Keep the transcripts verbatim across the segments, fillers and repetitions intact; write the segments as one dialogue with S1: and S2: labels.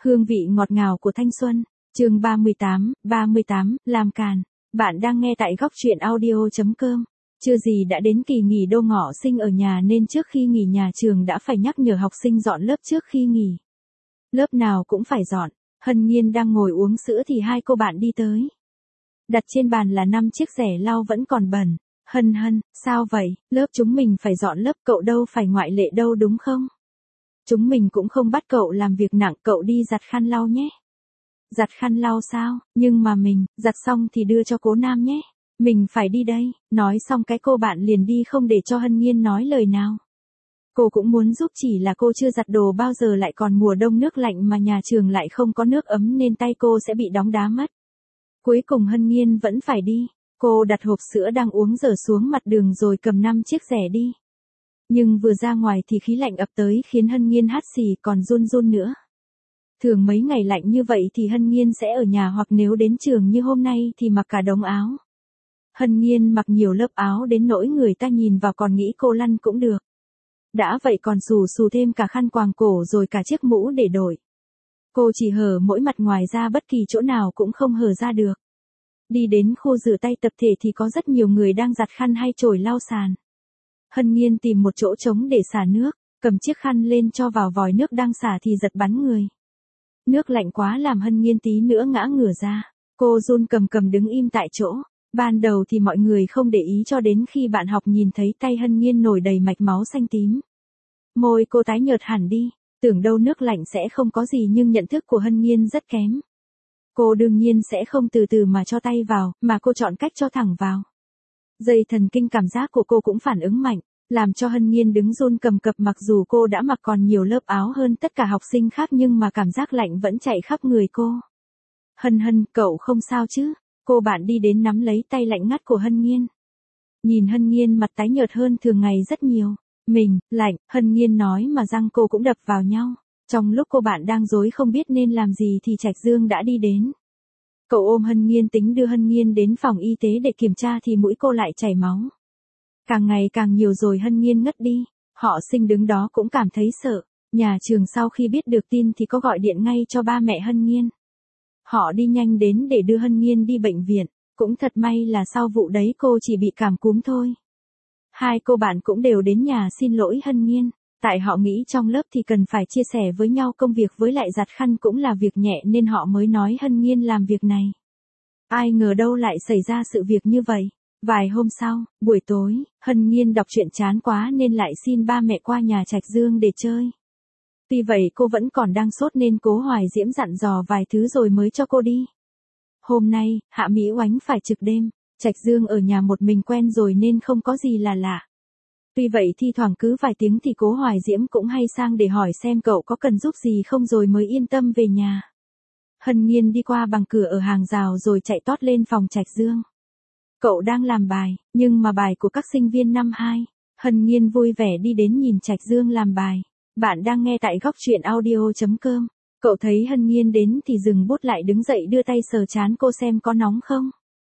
S1: Hương vị ngọt ngào của thanh xuân. Chương ba mươi tám, ba mươi tám, làm càn. Bạn đang nghe tại góc truyện audio chấm com. Chưa gì đã đến kỳ nghỉ đô ngọ sinh ở nhà nên trước khi nghỉ nhà trường đã phải nhắc nhở học sinh dọn lớp trước khi nghỉ. Lớp nào cũng phải dọn. Hân Nhiên đang ngồi uống sữa thì hai cô bạn đi tới. Đặt trên bàn là năm chiếc rẻ lau vẫn còn bẩn. Hân Hân, sao vậy? Lớp chúng mình phải dọn lớp, cậu đâu phải ngoại lệ đâu đúng không? Chúng mình cũng không bắt cậu làm việc nặng, cậu đi giặt khăn lau nhé. Giặt khăn lau sao? Nhưng mà mình, giặt xong thì đưa cho cố Nam nhé. Mình phải đi đây. Nói xong cái cô bạn liền đi không để cho Hân Nhiên nói lời nào. Cô cũng muốn giúp, chỉ là cô chưa giặt đồ bao giờ, lại còn mùa đông nước lạnh mà nhà trường lại không có nước ấm nên tay cô sẽ bị đóng đá mất. Cuối cùng Hân Nhiên vẫn phải đi. Cô đặt hộp sữa đang uống dở xuống mặt đường rồi cầm năm chiếc rẻ đi. Nhưng vừa ra ngoài thì khí lạnh ập tới khiến Hân Nhiên hắt xì còn run run nữa. Thường mấy ngày lạnh như vậy thì Hân Nhiên sẽ ở nhà, hoặc nếu đến trường như hôm nay thì mặc cả đống áo. Hân Nhiên mặc nhiều lớp áo đến nỗi người ta nhìn vào còn nghĩ cô lăn cũng được. Đã vậy còn xù xù thêm cả khăn quàng cổ rồi cả chiếc mũ để đội. Cô chỉ hở mỗi mặt, ngoài ra bất kỳ chỗ nào cũng không hở ra được. Đi đến khu rửa tay tập thể thì có rất nhiều người đang giặt khăn hay chổi lau sàn. Hân Nhiên tìm một chỗ trống để xả nước, cầm chiếc khăn lên cho vào vòi nước đang xả thì giật bắn người. Nước lạnh quá làm Hân Nhiên tí nữa ngã ngửa ra. Cô run cầm cầm đứng im tại chỗ. Ban đầu thì mọi người không để ý cho đến khi bạn học nhìn thấy tay Hân Nhiên nổi đầy mạch máu xanh tím. Môi cô tái nhợt hẳn đi, tưởng đâu nước lạnh sẽ không có gì nhưng nhận thức của Hân Nhiên rất kém. Cô đương nhiên sẽ không từ từ mà cho tay vào, mà cô chọn cách cho thẳng vào. Dây thần kinh cảm giác của cô cũng phản ứng mạnh, làm cho Hân Nhiên đứng run cầm cập, mặc dù cô đã mặc còn nhiều lớp áo hơn tất cả học sinh khác nhưng mà cảm giác lạnh vẫn chạy khắp người cô. Hân Hân, cậu không sao chứ? Cô bạn đi đến nắm lấy tay lạnh ngắt của Hân Nhiên. Nhìn Hân Nhiên mặt tái nhợt hơn thường ngày rất nhiều. Mình, lạnh, Hân Nhiên nói mà răng cô cũng đập vào nhau. Trong lúc cô bạn đang rối không biết nên làm gì thì Trạch Dương đã đi đến. Cậu ôm Hân Nhiên tính đưa Hân Nhiên đến phòng y tế để kiểm tra thì mũi cô lại chảy máu. Càng ngày càng nhiều rồi Hân Nhiên ngất đi. Họ Sinh đứng đó cũng cảm thấy sợ. Nhà trường sau khi biết được tin thì có gọi điện ngay cho ba mẹ Hân Nhiên. Họ đi nhanh đến để đưa Hân Nhiên đi bệnh viện. Cũng thật may là sau vụ đấy cô chỉ bị cảm cúm thôi. Hai cô bạn cũng đều đến nhà xin lỗi Hân Nhiên. Tại họ nghĩ trong lớp thì cần phải chia sẻ với nhau công việc, với lại giặt khăn cũng là việc nhẹ nên họ mới nói Hân Nhiên làm việc này. Ai ngờ đâu lại xảy ra sự việc như vậy. Vài hôm sau, buổi tối, Hân Nhiên đọc truyện chán quá nên lại xin ba mẹ qua nhà Trạch Dương để chơi. Tuy vậy cô vẫn còn đang sốt nên Cố Hoài Diễm dặn dò vài thứ rồi mới cho cô đi. Hôm nay, Hạ Mỹ Oánh phải trực đêm. Trạch Dương ở nhà một mình quen rồi nên không có gì là lạ. Tuy vậy thi thoảng cứ vài tiếng thì Cố Hoài Diễm cũng hay sang để hỏi xem cậu có cần giúp gì không rồi mới yên tâm về nhà. Hân Nhiên đi qua bằng cửa ở hàng rào rồi chạy tót lên phòng Trạch Dương. Cậu đang làm bài, nhưng mà bài của các sinh viên năm hai. Hân Nhiên vui vẻ đi đến nhìn Trạch Dương làm bài. Bạn đang nghe tại góc truyện audio chấm com. Cậu thấy Hân Nhiên đến thì dừng bút lại, đứng dậy đưa tay sờ trán cô xem có nóng không.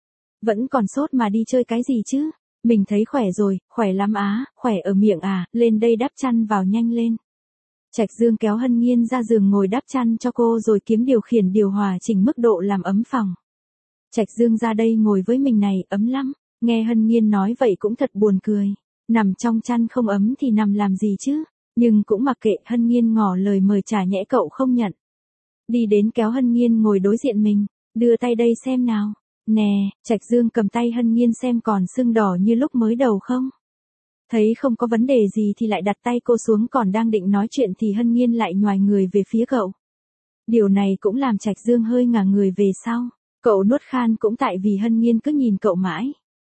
S1: Vẫn còn sốt mà đi chơi cái gì chứ? Mình thấy khỏe rồi, khỏe lắm á, khỏe ở miệng à, lên đây đắp chăn vào nhanh lên. Trạch Dương kéo Hân Nhiên ra giường ngồi đắp chăn cho cô rồi kiếm điều khiển điều hòa chỉnh mức độ làm ấm phòng. Trạch Dương ra đây ngồi với mình này, ấm lắm. Nghe Hân Nhiên nói vậy cũng thật buồn cười. Nằm trong chăn không ấm thì nằm làm gì chứ? Nhưng cũng mặc kệ, Hân Nhiên ngỏ lời mời trà nhẽ cậu không nhận. Đi đến kéo Hân Nhiên ngồi đối diện mình, đưa tay đây xem nào. Nè, Trạch Dương cầm tay Hân Nhiên xem còn sưng đỏ như lúc mới đầu không? Thấy không có vấn đề gì thì lại đặt tay cô xuống, còn đang định nói chuyện thì Hân Nhiên lại nhoài người về phía cậu. Điều này cũng làm Trạch Dương hơi ngả người về sau. Cậu nuốt khan cũng tại vì Hân Nhiên cứ nhìn cậu mãi.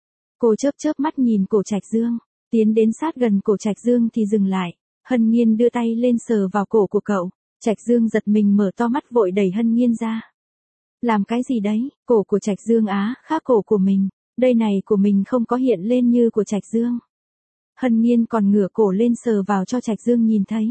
S1: Cô chớp chớp mắt nhìn cổ Trạch Dương, tiến đến sát gần cổ Trạch Dương thì dừng lại. Hân Nhiên đưa tay lên sờ vào cổ của cậu. Trạch Dương giật mình mở to mắt vội đẩy Hân Nhiên ra. Làm cái gì đấy? Cổ của Trạch Dương á, khác cổ của mình. Đây này của mình không có hiện lên như của Trạch Dương. Hân Nhiên còn ngửa cổ lên sờ vào cho Trạch Dương nhìn thấy.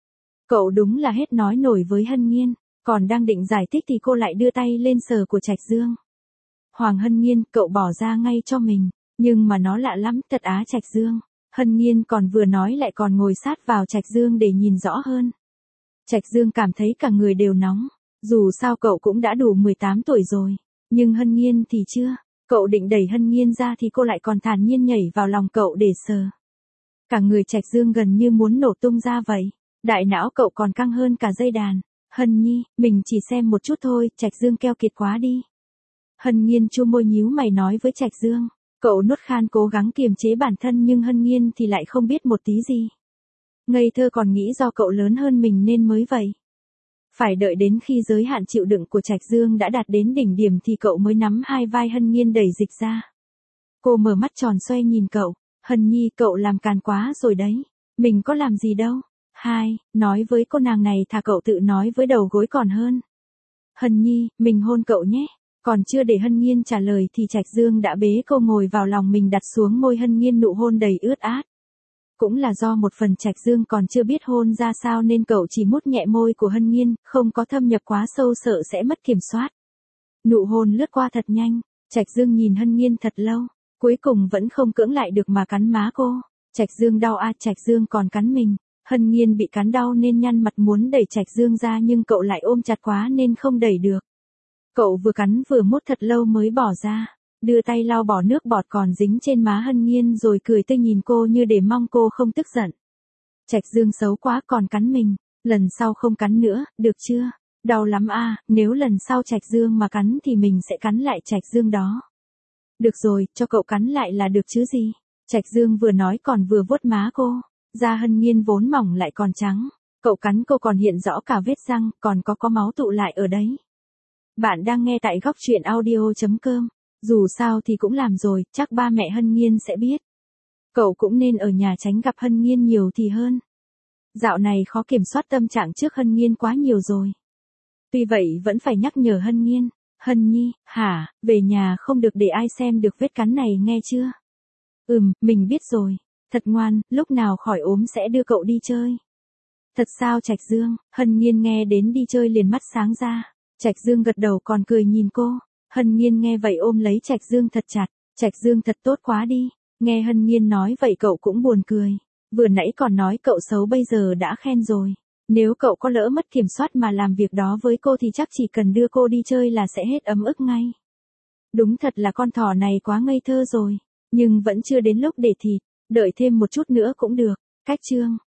S1: Cậu đúng là hết nói nổi với Hân Nhiên. Còn đang định giải thích thì cô lại đưa tay lên sờ của Trạch Dương. Hoàng Hân Nhiên, cậu bỏ ra ngay cho mình. Nhưng mà nó lạ lắm, thật á Trạch Dương. Hân Nhiên còn vừa nói lại còn ngồi sát vào Trạch Dương để nhìn rõ hơn. Trạch Dương cảm thấy cả người đều nóng. Dù sao cậu cũng đã đủ mười tám tuổi rồi, nhưng Hân Nhiên thì chưa. Cậu định đẩy Hân Nhiên ra thì cô lại còn thản nhiên nhảy vào lòng cậu để sờ. Cả người Trạch Dương gần như muốn nổ tung ra vậy. Đại não cậu còn căng hơn cả dây đàn. Hân Nhi, mình chỉ xem một chút thôi, Trạch Dương keo kiệt quá đi. Hân Nhiên chu môi nhíu mày nói với Trạch Dương. Cậu nuốt khan cố gắng kiềm chế bản thân nhưng Hân Nhiên thì lại không biết một tí gì. Ngây thơ còn nghĩ do cậu lớn hơn mình nên mới vậy. Phải đợi đến khi giới hạn chịu đựng của Trạch Dương đã đạt đến đỉnh điểm thì cậu mới nắm hai vai Hân Nhiên đẩy dịch ra. Cô mở mắt tròn xoe nhìn cậu. Hân Nhi, cậu làm càn quá rồi đấy. Mình có làm gì đâu. Hai, nói với cô nàng này thà cậu tự nói với đầu gối còn hơn. Hân Nhi, mình hôn cậu nhé. Còn chưa để Hân Nhiên trả lời thì Trạch Dương đã bế cô ngồi vào lòng mình đặt xuống môi Hân Nhiên nụ hôn đầy ướt át. Cũng là do một phần Trạch Dương còn chưa biết hôn ra sao nên cậu chỉ mút nhẹ môi của Hân Nhiên, không có thâm nhập quá sâu sợ sẽ mất kiểm soát. Nụ hôn lướt qua thật nhanh, Trạch Dương nhìn Hân Nhiên thật lâu, cuối cùng vẫn không cưỡng lại được mà cắn má cô. Trạch Dương đau a, Trạch Dương còn cắn mình. Hân Nhiên bị cắn đau nên nhăn mặt muốn đẩy Trạch Dương ra nhưng cậu lại ôm chặt quá nên không đẩy được. Cậu vừa cắn vừa mút thật lâu mới bỏ ra, đưa tay lau bỏ nước bọt còn dính trên má Hân Nhiên rồi cười tươi nhìn cô như để mong cô không tức giận. Trạch Dương xấu quá còn cắn mình, lần sau không cắn nữa, được chưa? Đau lắm a, nếu lần sau Trạch Dương mà cắn thì mình sẽ cắn lại Trạch Dương đó. Được rồi, cho cậu cắn lại là được chứ gì. Trạch Dương vừa nói còn vừa vuốt má cô, da Hân Nhiên vốn mỏng lại còn trắng, cậu cắn cô còn hiện rõ cả vết răng, còn có có máu tụ lại ở đấy. Bạn đang nghe tại góc truyện audio chấm com. Dù sao thì cũng làm rồi, chắc ba mẹ Hân Nhiên sẽ biết. Cậu cũng nên ở nhà tránh gặp Hân Nhiên nhiều thì hơn. Dạo này khó kiểm soát tâm trạng trước Hân Nhiên quá nhiều rồi. Tuy vậy vẫn phải nhắc nhở Hân Nhiên. Hân Nhi, hả, về nhà không được để ai xem được vết cắn này nghe chưa? Ừm, mình biết rồi. Thật ngoan, lúc nào khỏi ốm sẽ đưa cậu đi chơi. Thật sao Trạch Dương? Hân Nhiên nghe đến đi chơi liền mắt sáng ra. Trạch Dương gật đầu còn cười nhìn cô. Hân Nhiên nghe vậy ôm lấy Trạch Dương thật chặt. Trạch Dương thật tốt quá đi. Nghe Hân Nhiên nói vậy cậu cũng buồn cười. Vừa nãy còn nói cậu xấu bây giờ đã khen rồi. Nếu cậu có lỡ mất kiểm soát mà làm việc đó với cô thì chắc chỉ cần đưa cô đi chơi là sẽ hết ấm ức ngay. Đúng thật là con thỏ này quá ngây thơ rồi. Nhưng vẫn chưa đến lúc để thịt. Đợi thêm một chút nữa cũng được. Cách chương.